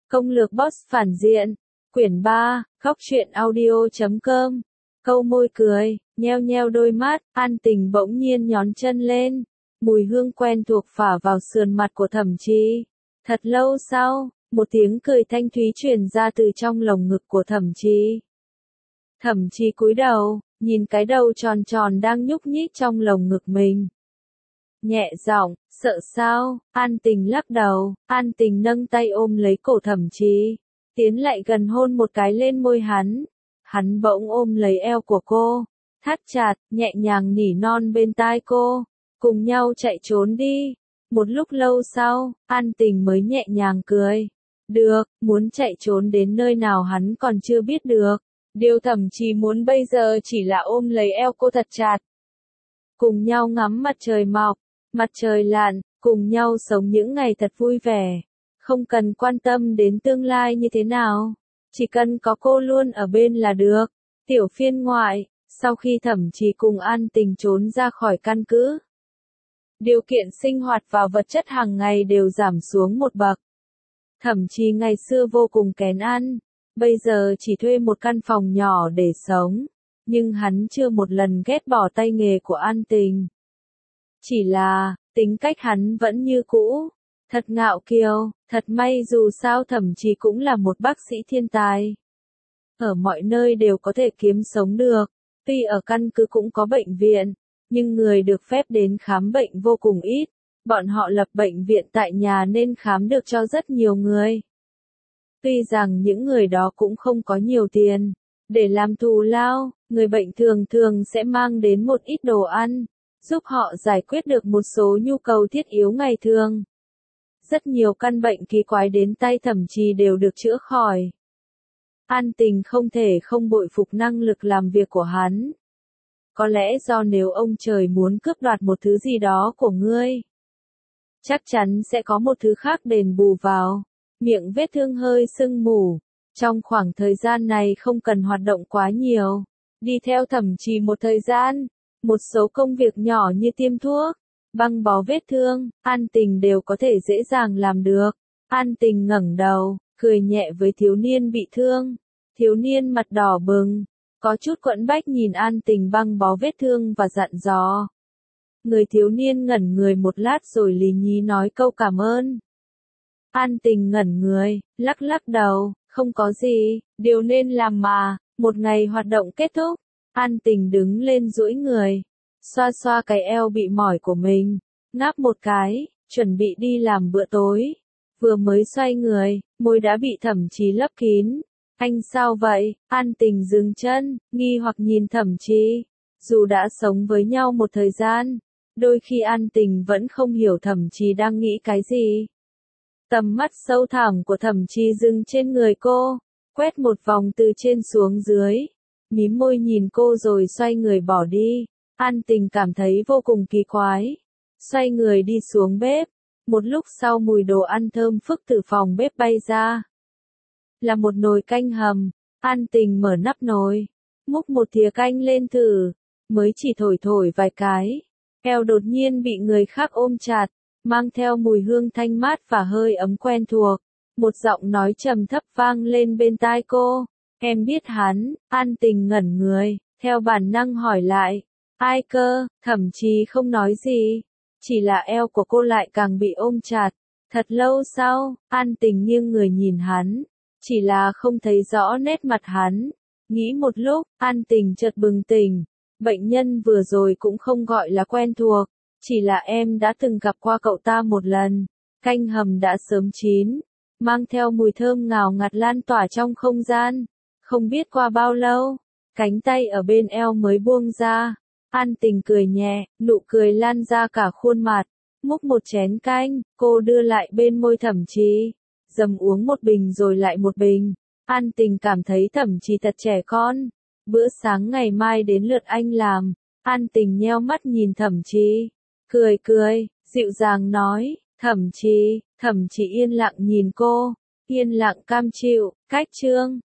Công lược boss phản diện. Quyển 3, Góc truyện audio.com. Câu môi cười, nheo nheo đôi mắt, An Tình bỗng nhiên nhón chân lên. Mùi hương quen thuộc phả vào sườn mặt của Thẩm Chi. Thật lâu sau, một tiếng cười thanh thúy truyền ra từ trong lồng ngực của Thẩm Chi. Thẩm Chi cúi đầu, nhìn cái đầu tròn tròn đang nhúc nhích trong lồng ngực mình. Nhẹ giọng, sợ sao? An Tình lắc đầu. An Tình nâng tay ôm lấy cổ Thẩm Chi, tiến lại gần hôn một cái lên môi hắn. Hắn bỗng ôm lấy eo của cô, thắt chặt, nhẹ nhàng nỉ non bên tai cô, cùng nhau chạy trốn đi. Một lúc lâu sau, An Tình mới nhẹ nhàng cười. Được, muốn chạy trốn đến nơi nào hắn còn chưa biết được. Điều Thẩm Chi muốn bây giờ chỉ là ôm lấy eo cô thật chặt. Cùng nhau ngắm mặt trời mọc, mặt trời lặn, cùng nhau sống những ngày thật vui vẻ. Không cần quan tâm đến tương lai như thế nào, chỉ cần có cô luôn ở bên là được. Tiểu phiên ngoại, sau khi Thẩm Chi cùng An Tình trốn ra khỏi căn cứ, điều kiện sinh hoạt và vật chất hàng ngày đều giảm xuống một bậc. Thẩm Chi ngày xưa vô cùng kén ăn, bây giờ chỉ thuê một căn phòng nhỏ để sống, nhưng hắn chưa một lần ghét bỏ tay nghề của An Tình. Chỉ là, tính cách hắn vẫn như cũ, thật ngạo kiêu, thật may dù sao Thẩm Chi cũng là một bác sĩ thiên tài. Ở mọi nơi đều có thể kiếm sống được, tuy ở căn cứ cũng có bệnh viện, nhưng người được phép đến khám bệnh vô cùng ít, bọn họ lập bệnh viện tại nhà nên khám được cho rất nhiều người. Tuy rằng những người đó cũng không có nhiều tiền, để làm thù lao, người bệnh thường thường sẽ mang đến một ít đồ ăn, giúp họ giải quyết được một số nhu cầu thiết yếu ngày thường. Rất nhiều căn bệnh kỳ quái đến tay Thẩm Chi đều được chữa khỏi. An Tình không thể không bội phục năng lực làm việc của hắn. Có lẽ do nếu ông trời muốn cướp đoạt một thứ gì đó của ngươi, chắc chắn sẽ có một thứ khác đền bù vào. Miệng vết thương hơi sưng mủ. Trong khoảng thời gian này không cần hoạt động quá nhiều. Đi theo Thẩm Chi một thời gian, một số công việc nhỏ như tiêm thuốc, băng bó vết thương, An Tình đều có thể dễ dàng làm được. An Tình ngẩng đầu, cười nhẹ với thiếu niên bị thương. Thiếu niên mặt đỏ bừng, có chút quẫn bách nhìn An Tình băng bó vết thương và dặn dò. Người thiếu niên ngẩn người một lát rồi lì nhí nói câu cảm ơn. An Tình ngẩn người, lắc lắc đầu, không có gì, điều nên làm mà. Một ngày hoạt động kết thúc, An Tình đứng lên duỗi người, xoa xoa cái eo bị mỏi của mình, ngáp một cái, chuẩn bị đi làm bữa tối. Vừa mới xoay người, môi đã bị Thẩm Chi lấp kín. Anh sao vậy? An Tình dừng chân, nghi hoặc nhìn Thẩm Chi. Dù đã sống với nhau một thời gian, đôi khi An Tình vẫn không hiểu Thẩm Chi đang nghĩ cái gì. Tầm mắt sâu thẳm của Thẩm Chi dừng trên người cô, quét một vòng từ trên xuống dưới, mím môi nhìn cô rồi xoay người bỏ đi. An Tình cảm thấy vô cùng kỳ quái, xoay người đi xuống bếp. Một lúc sau mùi đồ ăn thơm phức từ phòng bếp bay ra. Là một nồi canh hầm. An Tình mở nắp nồi, múc một thìa canh lên thử, mới chỉ thổi thổi vài cái, eo đột nhiên bị người khác ôm chặt, mang theo mùi hương thanh mát và hơi ấm quen thuộc. Một giọng nói trầm thấp vang lên bên tai cô. Em biết hắn? An Tình ngẩn người, theo bản năng hỏi lại. Ai cơ? Thẩm Chi không nói gì, chỉ là eo của cô lại càng bị ôm chặt. Thật lâu sau, An Tình nghiêng người nhìn hắn, chỉ là không thấy rõ nét mặt hắn. Nghĩ một lúc, An Tình chợt bừng tỉnh. Bệnh nhân vừa rồi cũng không gọi là quen thuộc, chỉ là em đã từng gặp qua cậu ta một lần. Canh hầm đã sớm chín, mang theo mùi thơm ngào ngạt lan tỏa trong không gian. Không biết qua bao lâu, cánh tay ở bên eo mới buông ra. An Tình cười nhẹ, nụ cười lan ra cả khuôn mặt. Múc một chén canh, cô đưa lại bên môi Thẩm Chi, dầm uống một bình rồi lại một bình. An Tình cảm thấy Thẩm Chi thật trẻ con. Bữa sáng ngày mai đến lượt anh làm. An Tình nheo mắt nhìn Thẩm Chi, cười cười, dịu dàng nói. Thẩm Chi yên lặng nhìn cô, yên lặng cam chịu. Cách chương